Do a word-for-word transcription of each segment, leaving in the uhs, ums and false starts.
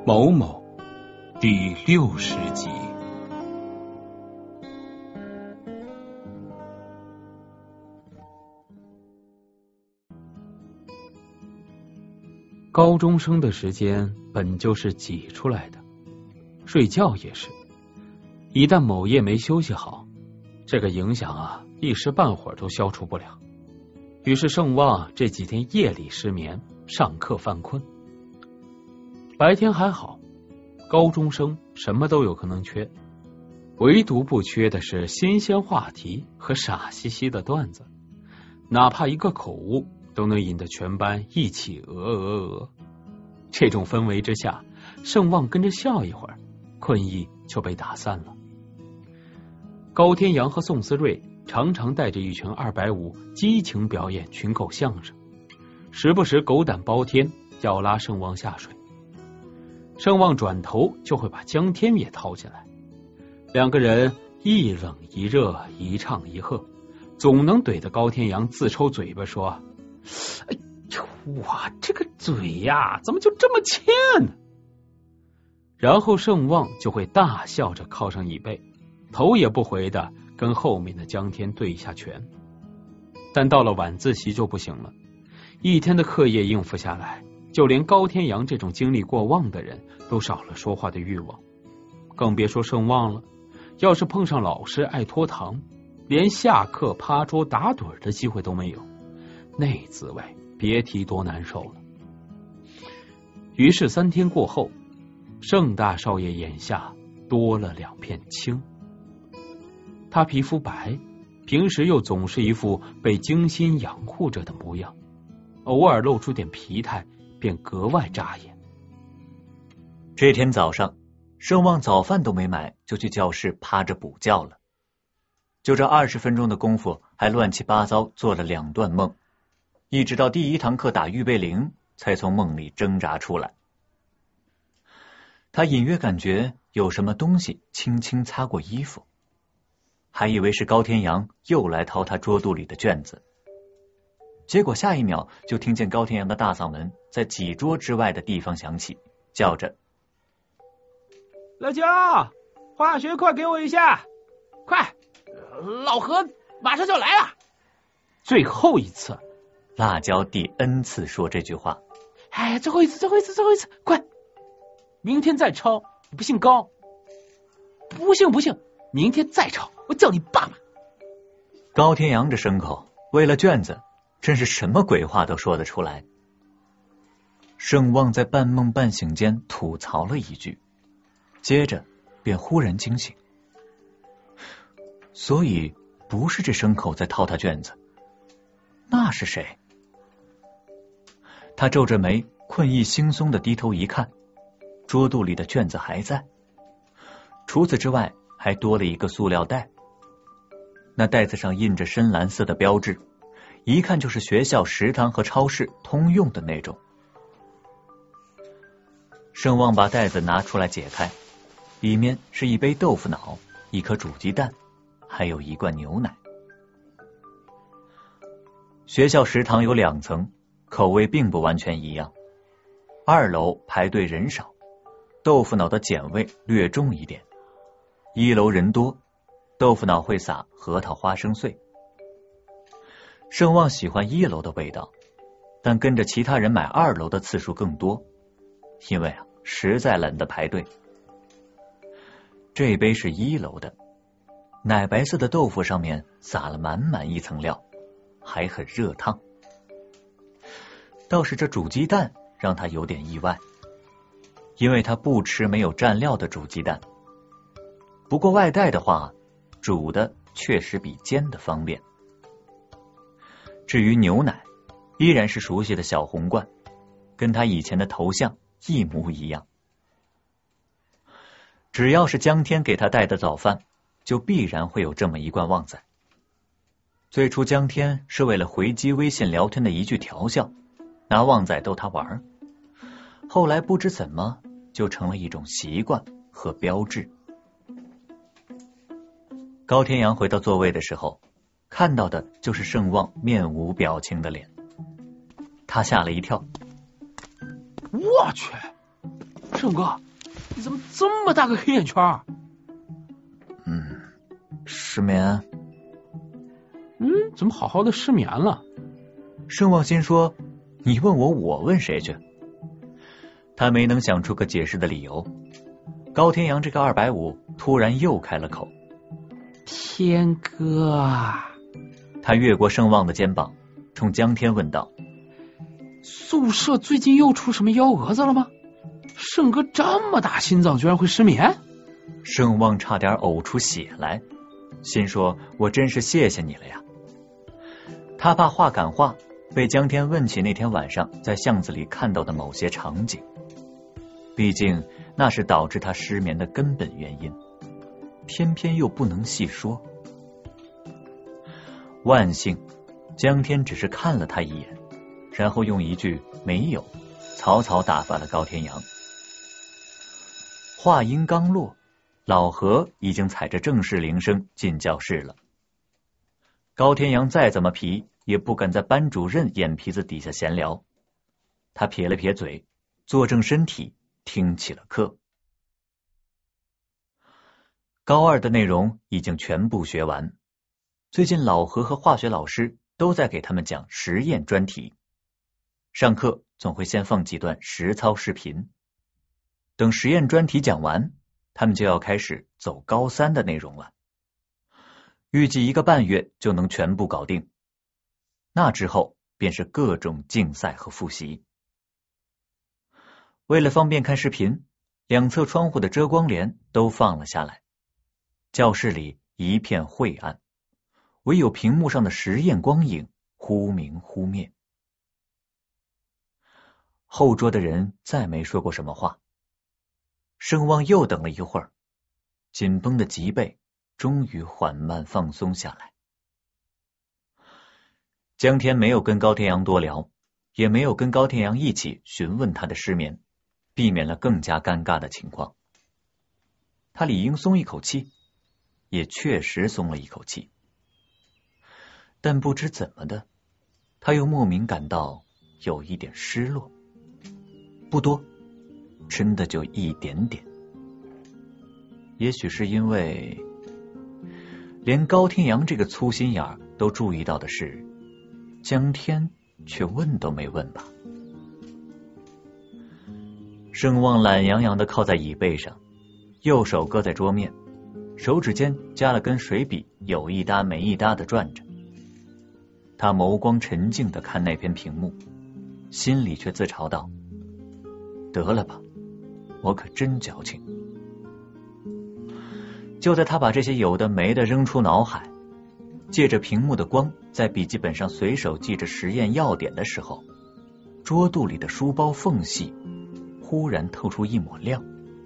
某某第六十集。高中生的时间本就是挤出来的，睡觉也是。一旦某夜没休息好，这个影响啊，一时半会儿都消除不了。于是盛旺这几天夜里失眠，上课犯困。白天还好，高中生什么都有可能缺，唯独不缺的是新鲜话题和傻兮兮的段子，哪怕一个口误都能引得全班一起鹅鹅鹅。这种氛围之下，盛旺跟着笑一会儿，困意就被打散了。高天阳和宋思睿常常带着一群二百五激情表演群口相声，时不时狗胆包天要拉盛旺下水。盛旺转头就会把江天也掏进来，两个人一冷一热，一唱一和，总能怼得高天阳自抽嘴巴说：哎呦，我这个嘴呀，怎么就这么欠呢？然后盛旺就会大笑着靠上椅背，头也不回的跟后面的江天对一下拳。但到了晚自习就不行了，一天的课业应付下来，就连高天阳这种精力过旺的人都少了说话的欲望，更别说盛旺了。要是碰上老师爱拖堂，连下课趴桌打盹的机会都没有，那滋味别提多难受了。于是三天过后，盛大少爷眼下多了两片青。他皮肤白，平时又总是一副被精心养护着的模样，偶尔露出点疲态便格外扎眼。 这天早上，盛旺早饭都没买，就去教室趴着补觉了。就这二十分钟的功夫，还乱七八糟做了两段梦，一直到第一堂课打预备铃，才从梦里挣扎出来。他隐约感觉有什么东西轻轻擦过衣服，还以为是高天阳又来掏他桌肚里的卷子。结果下一秒就听见高天阳的大嗓门在几桌之外的地方响起，叫着： 老焦，化学课给我一下，快，老何马上就来了。 最后一次， 辣椒第 N 次说这句话。 哎，最后一次，最后一次，最后一次，快，明天再抄，你不姓高？不信不信，明天再抄，我叫你爸爸。 高天阳这牲口为了卷子，真是什么鬼话都说得出来。盛旺在半梦半醒间吐槽了一句，接着便忽然惊醒。所以不是这牲口在掏他卷子，那是谁？他皱着眉，困意惺忪的低头一看，桌肚里的卷子还在，除此之外还多了一个塑料袋，那袋子上印着深蓝色的标志，一看就是学校食堂和超市通用的那种。盛旺把袋子拿出来解开，里面是一杯豆腐脑，一颗煮鸡蛋，还有一罐牛奶。学校食堂有两层，口味并不完全一样。二楼排队人少，豆腐脑的碱味略重一点。一楼人多，豆腐脑会撒核桃花生碎。盛旺喜欢一楼的味道，但跟着其他人买二楼的次数更多，因为啊，实在懒得排队。这杯是一楼的，奶白色的豆腐上面撒了满满一层料，还很热烫。倒是这煮鸡蛋让他有点意外，因为他不吃没有蘸料的煮鸡蛋。不过外带的话，煮的确实比煎的方便。至于牛奶，依然是熟悉的小红罐，跟他以前的头像一模一样。只要是江天给他带的早饭，就必然会有这么一罐旺仔。最初江天是为了回击微信聊天的一句调笑，拿旺仔逗他玩，后来不知怎么就成了一种习惯和标志。高天阳回到座位的时候，看到的就是盛旺面无表情的脸，他吓了一跳。 我去， 沈哥，你怎么这么大个黑眼圈？ 嗯，失眠。 嗯，怎么好好的失眠了？ 盛望心说，你问我，我问谁去？他没能想出个解释的理由。高天阳这个二百五突然又开了口： 天哥啊！ 他越过盛望的肩膀，冲江天问道： 宿舍最近又出什么幺蛾子了吗？盛哥这么大心脏居然会失眠？ 盛望差点呕出血来，心说我真是谢谢你了呀。他怕话赶话，被江天问起那天晚上在巷子里看到的某些场景，毕竟那是导致他失眠的根本原因，偏偏又不能细说。万幸江天只是看了他一眼，然后用一句没有草草打发了高天阳。话音刚落，老何已经踩着正式铃声进教室了。高天阳再怎么皮也不敢在班主任眼皮子底下闲聊，他撇了撇嘴，坐正身体，听起了课。高二的内容已经全部学完，最近老何和化学老师都在给他们讲实验专题，上课总会先放几段实操视频，等实验专题讲完，他们就要开始走高三的内容了，预计一个半月就能全部搞定。那之后便是各种竞赛和复习。为了方便看视频，两侧窗户的遮光帘都放了下来，教室里一片晦暗，唯有屏幕上的实验光影忽明忽灭。后桌的人再没说过什么话。盛望又等了一会儿，紧绷的脊背终于缓慢放松下来。江天没有跟高天阳多聊，也没有跟高天阳一起询问他的失眠，避免了更加尴尬的情况。他理应松一口气，也确实松了一口气，但不知怎么的，他又莫名感到有一点失落。不多，真的就一点点。也许是因为连高天阳这个粗心眼儿都注意到的是，江天却问都没问吧。盛望懒洋洋的靠在椅背上，右手搁在桌面，手指间加了根水笔，有一搭没一搭的转着。他眸光沉静的看那片屏幕，心里却自嘲道：得了吧，我可真矫情。就在他把这些有的没的扔出脑海，借着屏幕的光在笔记本上随手记着实验要点的时候，桌肚里的书包缝隙忽然透出一抹亮。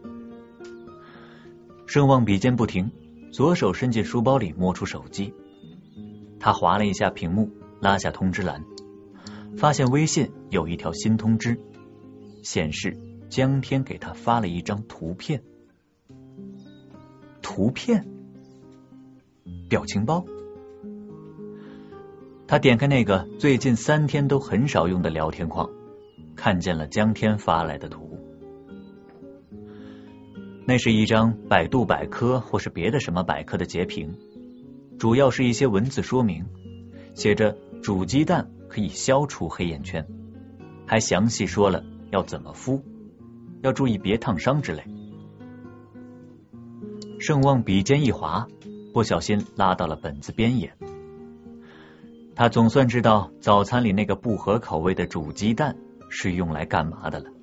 盛望笔尖不停，左手伸进书包里摸出手机，他划了一下屏幕，拉下通知栏，发现微信有一条新通知，显示江天给他发了一张图片。图片？表情包？他点开那个最近三天都很少用的聊天框，看见了江天发来的图。那是一张百度百科或是别的什么百科的截屏，主要是一些文字说明，写着煮鸡蛋可以消除黑眼圈，还详细说了要怎么敷，要注意别烫伤之类。盛望笔尖一滑，不小心拉到了本子边沿。他总算知道早餐里那个不合口味的煮鸡蛋是用来干嘛的了。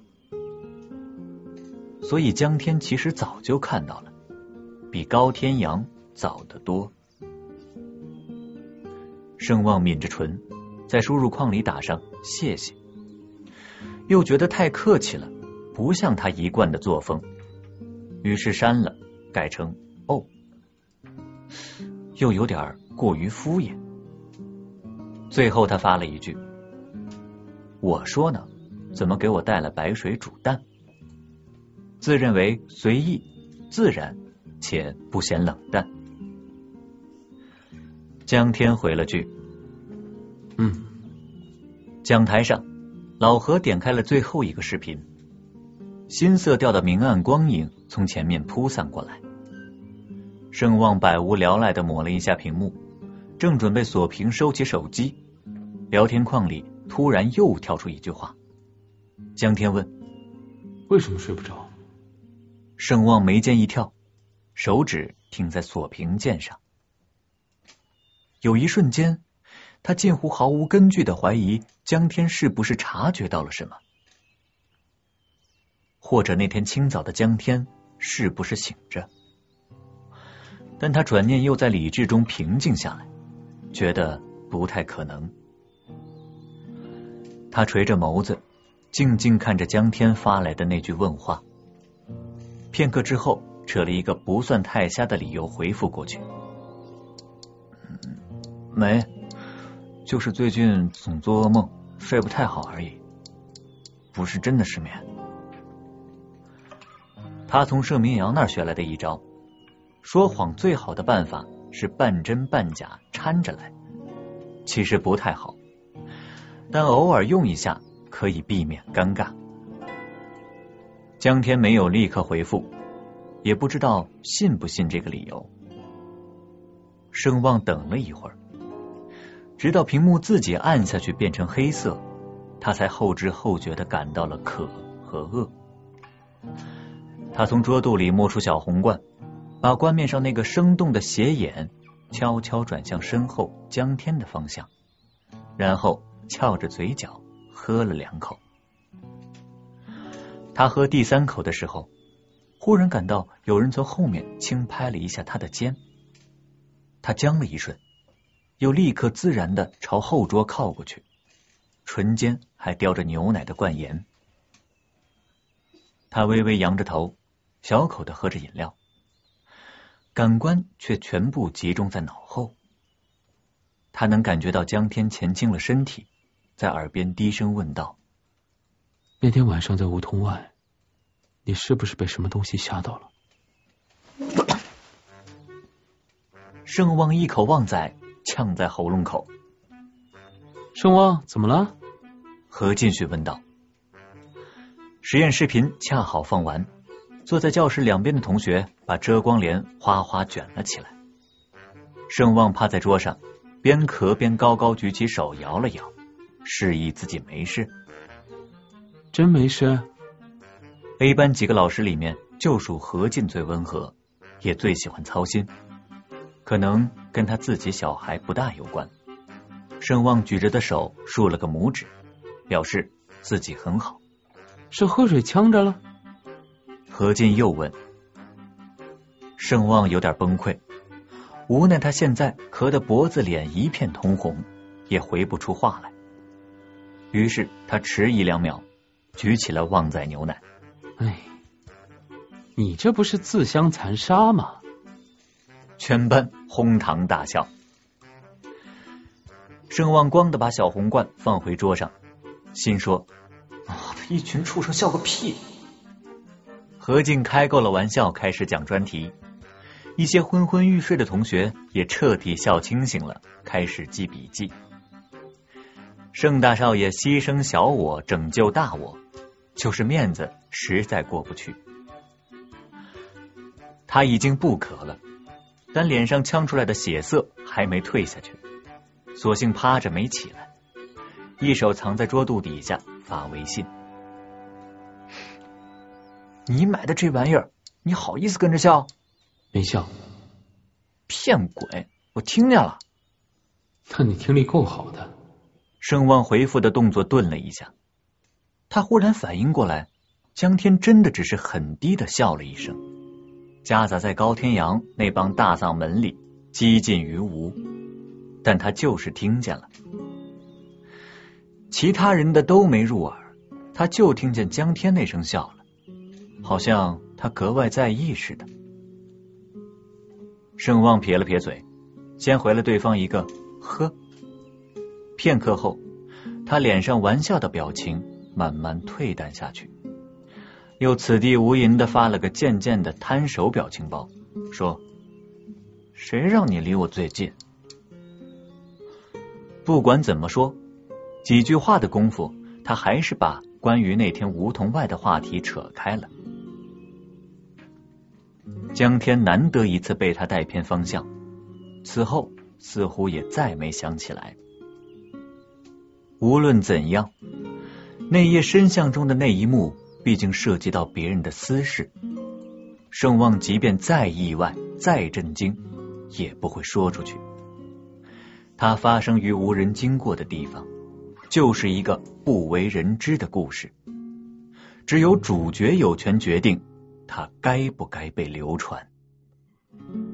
所以江天其实早就看到了，比高天阳早得多。盛望抿着唇，在输入框里打上谢谢，又觉得太客气了，不像他一贯的作风，于是删了，改成哦，又有点过于敷衍。最后他发了一句：我说呢，怎么给我带了白水煮蛋？自认为随意自然且不显冷淡。江天回了句嗯。 讲台上，老何点开了最后一个视频， 新色调的明暗光影从前面铺散过来。盛望百无聊赖地抹了一下屏幕，正准备锁屏收起手机，聊天框里突然又跳出一句话。江天问： 为什么睡不着？ 盛望眉间一跳，手指停在锁屏键上。有一瞬间，他近乎毫无根据地怀疑江天是不是察觉到了什么，或者那天清早的江天是不是醒着。但他转念又在理智中平静下来，觉得不太可能。他垂着眸子，静静看着江天发来的那句问话，片刻之后扯了一个不算太瞎的理由回复过去：没，就是最近总做噩梦，睡不太好而已，不是真的失眠。他从盛明阳那儿学来的一招，说谎最好的办法是半真半假掺着来，其实不太好，但偶尔用一下可以避免尴尬。江天没有立刻回复，也不知道信不信这个理由。盛望等了一会儿，直到屏幕自己按下去变成黑色，他才后知后觉地感到了渴和饿。他从桌肚里摸出小红罐，把罐面上那个生动的斜眼悄悄转向身后江天的方向，然后翘着嘴角喝了两口。他喝第三口的时候，忽然感到有人从后面轻拍了一下他的肩，他僵了一瞬，又立刻自然地朝后桌靠过去，唇间还叼着牛奶的灌盐。他微微扬着头，小口地喝着饮料，感官却全部集中在脑后。他能感觉到江天前倾了身体，在耳边低声问道： 那天晚上在梧桐外，你是不是被什么东西吓到了？ 盛望一口旺仔呛在喉咙口。 盛望怎么了？ 何进旭问道。实验视频恰好放完，坐在教室两边的同学把遮光帘哗哗卷了起来。盛望趴在桌上，边咳边高高举起手摇了摇，示意自己没事。 真没事。 A 班几个老师里面就属何进最温和，也最喜欢操心，可能跟他自己小孩不大有关。盛望举着的手竖了个拇指，表示自己很好。 是喝水呛着了？ 何进又问。盛望有点崩溃，无奈他现在咳得脖子脸一片通红，也回不出话来。于是他迟疑两秒，举起了旺仔牛奶。 哎，你这不是自相残杀吗？ 全班哄堂大笑。盛望光的把小红罐放回桌上，心说：啊，一群畜生笑个屁！何进开够了玩笑，开始讲专题。一些昏昏欲睡的同学也彻底笑清醒了，开始记笔记。盛大少爷牺牲小我拯救大我，就是面子实在过不去。他已经不渴了，但脸上呛出来的血色还没退下去，索性趴着没起来，一手藏在桌肚底下发微信。你买的这玩意儿，你好意思跟着笑？ 没笑。 骗鬼，我听见了。 那你听力够好的。 盛望回复的动作顿了一下，他忽然反应过来，江天真的只是很低的笑了一声，夹杂在高天阳那帮大嗓门里，几近于无，但他就是听见了。其他人的都没入耳，他就听见江天那声笑了，好像他格外在意似的。盛望撇了撇嘴，先回了对方一个呵。片刻后，他脸上玩笑的表情慢慢退淡下去，又此地无银的发了个渐渐的摊手表情包，说：谁让你离我最近？不管怎么说，几句话的功夫，他还是把关于那天梧桐外的话题扯开了。江天难得一次被他带偏方向，此后似乎也再没想起来。无论怎样，那夜深巷中的那一幕毕竟涉及到别人的私事，盛旺即便再意外再震惊也不会说出去。它发生于无人经过的地方，就是一个不为人知的故事，只有主角有权决定它该不该被流传。